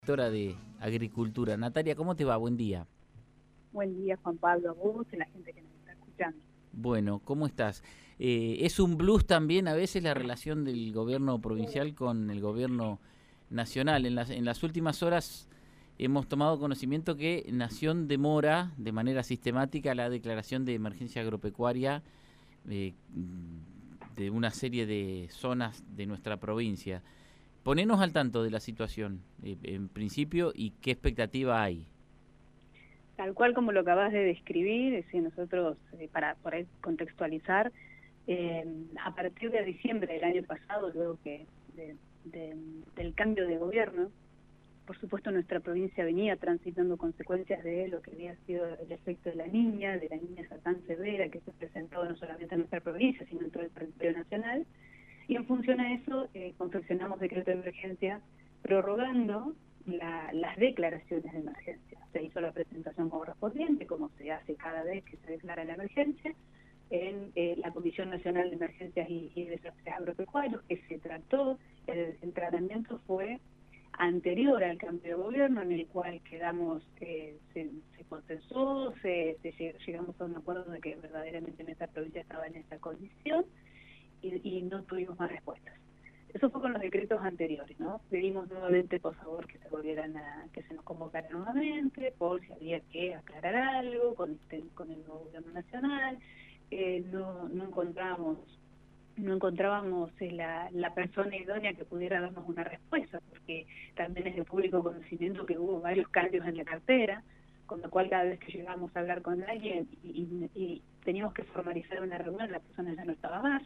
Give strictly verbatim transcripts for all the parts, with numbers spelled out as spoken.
Directora de Agricultura. Natalia, ¿cómo te va? Buen día. Buen día, Juan Pablo, a vos y a la gente que nos está escuchando. Bueno, ¿cómo estás? Eh, ¿es un blues también a veces la relación del gobierno provincial con el gobierno nacional? En las, en las últimas horas hemos tomado conocimiento que Nación demora de manera sistemática la declaración de emergencia agropecuaria eh, de una serie de zonas de nuestra provincia. Ponenos al tanto de la situación, eh, en principio, y qué expectativa hay. Tal cual como lo acabas de describir, es decir, nosotros, eh, para por ahí contextualizar, eh, a partir de diciembre del año pasado, luego que de, de, del cambio de gobierno, por supuesto nuestra provincia venía transitando consecuencias de lo que había sido el efecto de la niña, de la niña esa tan severa que se presentó no solamente en nuestra provincia, sino en todo el territorio nacional, y en función a eso eh, confeccionamos decreto de emergencia prorrogando la, las declaraciones de emergencia. Se hizo la presentación correspondiente, como se hace cada vez que se declara la emergencia, en eh, la Comisión Nacional de Emergencias y, y Desastres Agropecuarios, que se trató, el, el tratamiento fue anterior al cambio de gobierno, en el cual quedamos, eh, se, se consensó, se, se llegamos a un acuerdo de que verdaderamente nuestra provincia estaba en esa condición, y, y no tuvimos más respuestas. Eso fue con los decretos anteriores, ¿no? Pedimos nuevamente, por favor, que se volvieran a, que se nos convocara nuevamente, por si había que aclarar algo con, este, con el nuevo gobierno nacional. Eh, no, no encontramos no encontrábamos eh, la, la persona idónea que pudiera darnos una respuesta, porque también es de público conocimiento que hubo varios cambios en la cartera, con lo cual cada vez que llegamos a hablar con alguien y, y, y teníamos que formalizar una reunión, la persona ya no estaba más.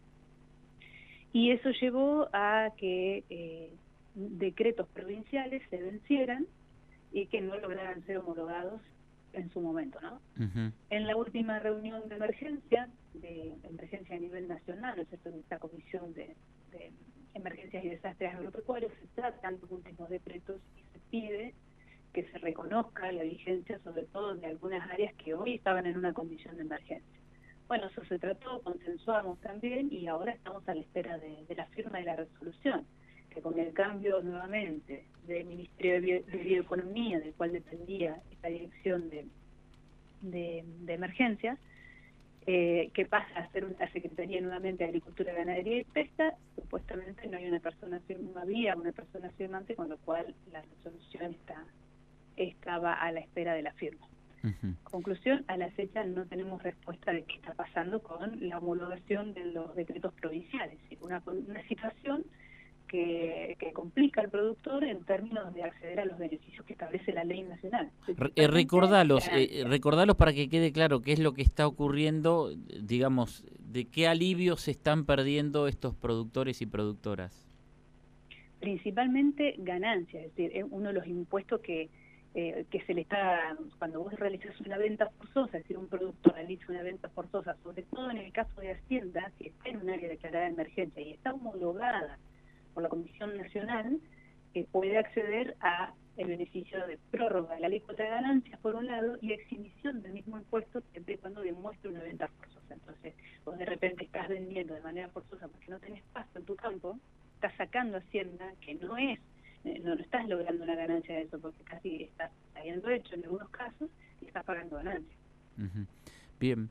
Y eso llevó a que eh, decretos provinciales se vencieran y que no lograran ser homologados en su momento, ¿no? Uh-huh. En la última reunión de emergencia, de emergencia a nivel nacional, ¿no es cierto?, de esta comisión de, de emergencias y desastres agropecuarios, se tratan los últimos decretos y se pide que se reconozca la vigencia, sobre todo de algunas áreas que hoy estaban en una condición de emergencia. Bueno, eso se trató, consensuamos también y ahora estamos a la espera de, de la firma de la resolución, que con el cambio nuevamente del Ministerio de, Bio, de Bioeconomía, del cual dependía esta dirección de, de, de emergencias, eh, que pasa a ser una Secretaría nuevamente de Agricultura, Ganadería y Pesca, supuestamente no hay una persona firmante, no había una persona firmante, con lo cual la resolución está, estaba a la espera de la firma. Uh-huh. Conclusión, a la fecha no tenemos respuesta de qué está pasando con la homologación de los decretos provinciales. Una, una situación que, que complica al productor en términos de acceder a los beneficios que establece la ley nacional. Eh, recordalos, eh, recordalos para que quede claro qué es lo que está ocurriendo, digamos, de qué alivio se están perdiendo estos productores y productoras. Principalmente ganancias, es decir, es uno de los impuestos que Eh, que se le está, cuando vos realizas una venta forzosa, es decir, un productor realiza una venta forzosa, sobre todo en el caso de Hacienda, si está en un área declarada de emergencia y está homologada por la Comisión Nacional, eh, puede acceder a el beneficio de prórroga de la alícuota de ganancias, por un lado, y exhibición del mismo impuesto siempre y cuando demuestre una venta forzosa. Entonces, vos de repente estás vendiendo de manera forzosa porque no tenés pasto en tu campo, estás sacando Hacienda, que no es No, no estás logrando una ganancia de eso, porque casi estás habiendo hecho en algunos casos y estás pagando ganancias. Uh-huh. Bien.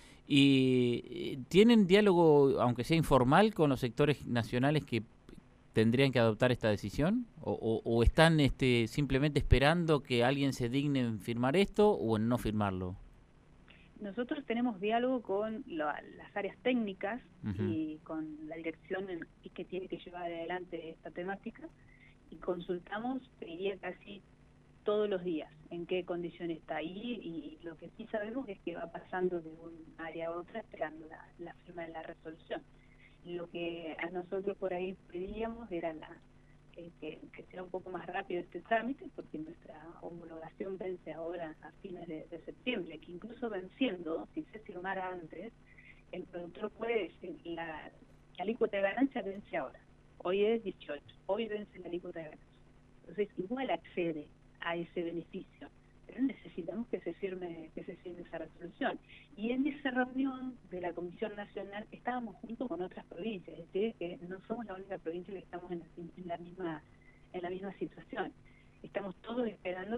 ¿Y tienen diálogo, aunque sea informal, con los sectores nacionales que tendrían que adoptar esta decisión? ¿O, o, o están este, simplemente esperando que alguien se digne en firmar esto o en no firmarlo? Nosotros tenemos diálogo con la, las áreas técnicas uh-huh. y con la dirección en, que tiene que llevar adelante esta temática, y consultamos, diría, casi todos los días en qué condición está ahí, y lo que sí sabemos es que va pasando de un área a otra esperando la, la firma de la resolución. Lo que a nosotros por ahí pedíamos era la eh, que, que sea un poco más rápido este trámite, porque nuestra homologación vence ahora a fines de, de septiembre, que incluso venciendo, si se firmara antes, el productor puede decir, la, la alícuota de ganancia vence ahora. Hoy es dieciocho, hoy vence la alícuota de ganancia. Entonces igual accede a ese beneficio, pero necesitamos que se firme, que se firme esa resolución. Y en esa reunión de la Comisión Nacional estábamos junto con otras provincias, es decir, que no somos la única provincia que estamos en la, en la misma en la misma situación.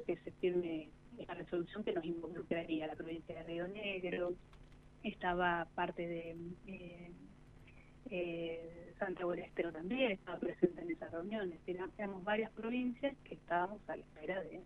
que se firme esta resolución que nos involucraría a la provincia de Río Negro, estaba parte de eh, eh, Santiago del Estero también, estaba presente en esas reuniones. Éramos varias provincias que estábamos a la espera de,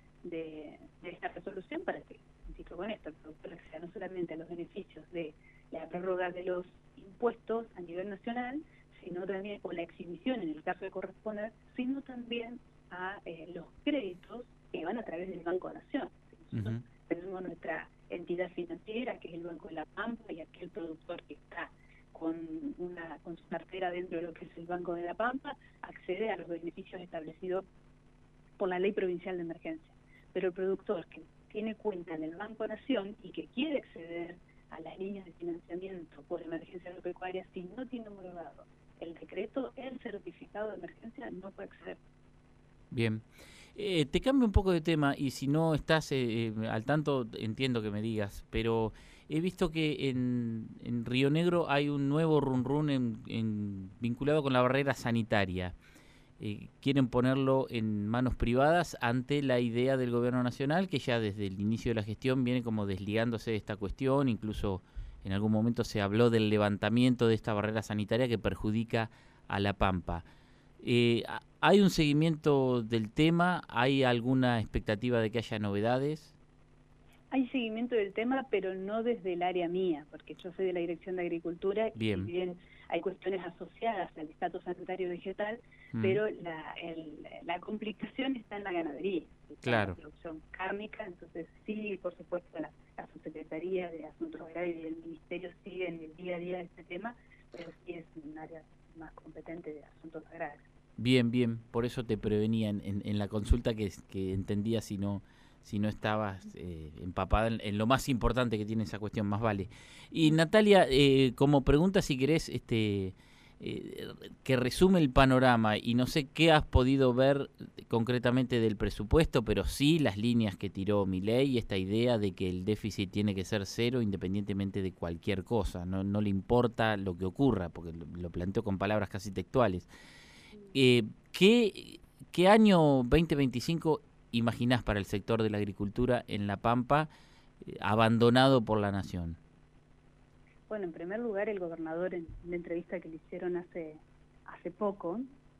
de, de esta resolución para que, insisto con esto, el productor acceda no solamente a los beneficios de la prórroga de los impuestos a nivel nacional, sino también, o la exhibición en el caso de corresponder, sino también a eh, los créditos que van a través del Banco Nación. Nosotros uh-huh. tenemos nuestra entidad financiera, que es el Banco de la Pampa, y aquel productor que está con una con su cartera dentro de lo que es el Banco de la Pampa, accede a los beneficios establecidos por la Ley Provincial de Emergencia. Pero el productor que tiene cuenta en el Banco Nación y que quiere acceder a las líneas de financiamiento por emergencia agropecuaria, si no tiene homologado el decreto, el certificado de emergencia, no puede acceder. Bien. Eh, te cambio un poco de tema, y si no estás eh, al tanto, entiendo que me digas, pero he visto que en, en Río Negro hay un nuevo run run en, en, vinculado con la barrera sanitaria. Eh, quieren ponerlo en manos privadas ante la idea del gobierno nacional, que ya desde el inicio de la gestión viene como desligándose de esta cuestión. Incluso en algún momento se habló del levantamiento de esta barrera sanitaria que perjudica a La Pampa. Eh, ¿Hay un seguimiento del tema? ¿Hay alguna expectativa de que haya novedades? Hay seguimiento del tema, pero no desde el área mía, porque yo soy de la Dirección de Agricultura. Bien. Y bien hay cuestiones asociadas al estatus sanitario vegetal, mm. pero la, el, la complicación está en la ganadería, claro. En la producción cárnica. Entonces sí, por supuesto, la, la Subsecretaría de Asuntos Agrarios y el Ministerio siguen el día a día de este tema, pero sí es un área más competente de asuntos agrarios. Bien, bien, por eso te prevenía en, en, en la consulta que, que entendía si no si no estabas eh, empapada en, en lo más importante que tiene esa cuestión, más vale. Y Natalia, eh, como pregunta, si querés este eh, que resume el panorama, y no sé qué has podido ver concretamente del presupuesto, pero sí las líneas que tiró Milei, esta idea de que el déficit tiene que ser cero independientemente de cualquier cosa, no, no le importa lo que ocurra, porque lo, lo planteó con palabras casi textuales. Eh, ¿qué, ¿Qué año veinte veinticinco imaginás para el sector de la agricultura en La Pampa, eh, abandonado por la nación? Bueno, en primer lugar, el gobernador, en la entrevista que le hicieron hace hace poco,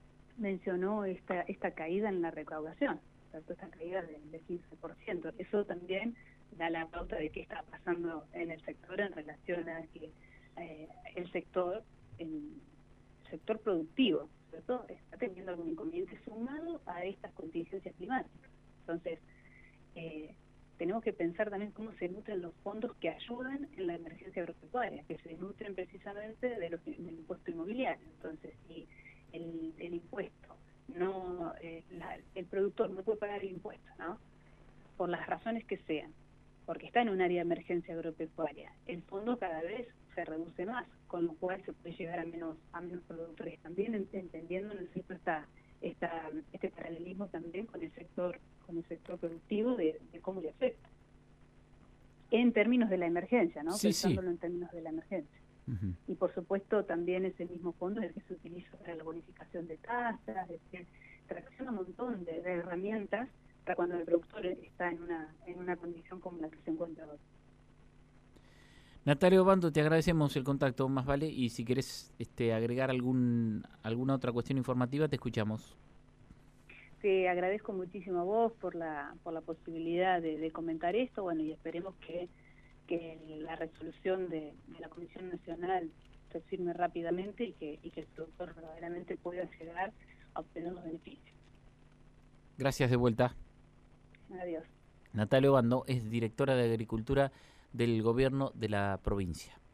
mencionó esta esta caída en la recaudación, ¿cierto? Esta caída del de quince por ciento. Eso también da la pauta de qué está pasando en el sector en relación a que eh, el sector, el sector productivo, ¿cierto?, está teniendo algún inconveniente sumado a estas contingencias climáticas. Entonces, eh, tenemos que pensar también cómo se nutren los fondos que ayudan en la emergencia agropecuaria, que se nutren precisamente de los, del impuesto inmobiliario. Entonces, si el, el impuesto, no eh, la, el productor no puede pagar el impuesto, ¿no?, por las razones que sean, porque está en un área de emergencia agropecuaria, el fondo cada vez se reduce más, con lo cual se puede llegar a menos a menos productores. También entendiendo, ¿no es cierto?, esta, esta, este paralelismo también con el sector con el sector productivo de, de cómo le afecta en términos de la emergencia, ¿no? Sí, Pensándolo sí. en términos de la emergencia. Uh-huh. Y por supuesto también ese mismo fondo es el que se utiliza para la bonificación de tasas, es decir, tracciona un montón de, de herramientas para cuando el productor está en una en una condición como la que se encuentra ahora. Natalia Obando, te agradecemos el contacto, más vale, y si querés este, agregar algún alguna otra cuestión informativa, te escuchamos. Te agradezco muchísimo a vos por la por la posibilidad de, de comentar esto, bueno, y esperemos que, que la resolución de, de la Comisión Nacional se firme rápidamente y que, y que el productor verdaderamente pueda llegar a obtener los beneficios. Gracias de vuelta. Adiós. Natalia Obando es directora de Agricultura del Gobierno de la provincia.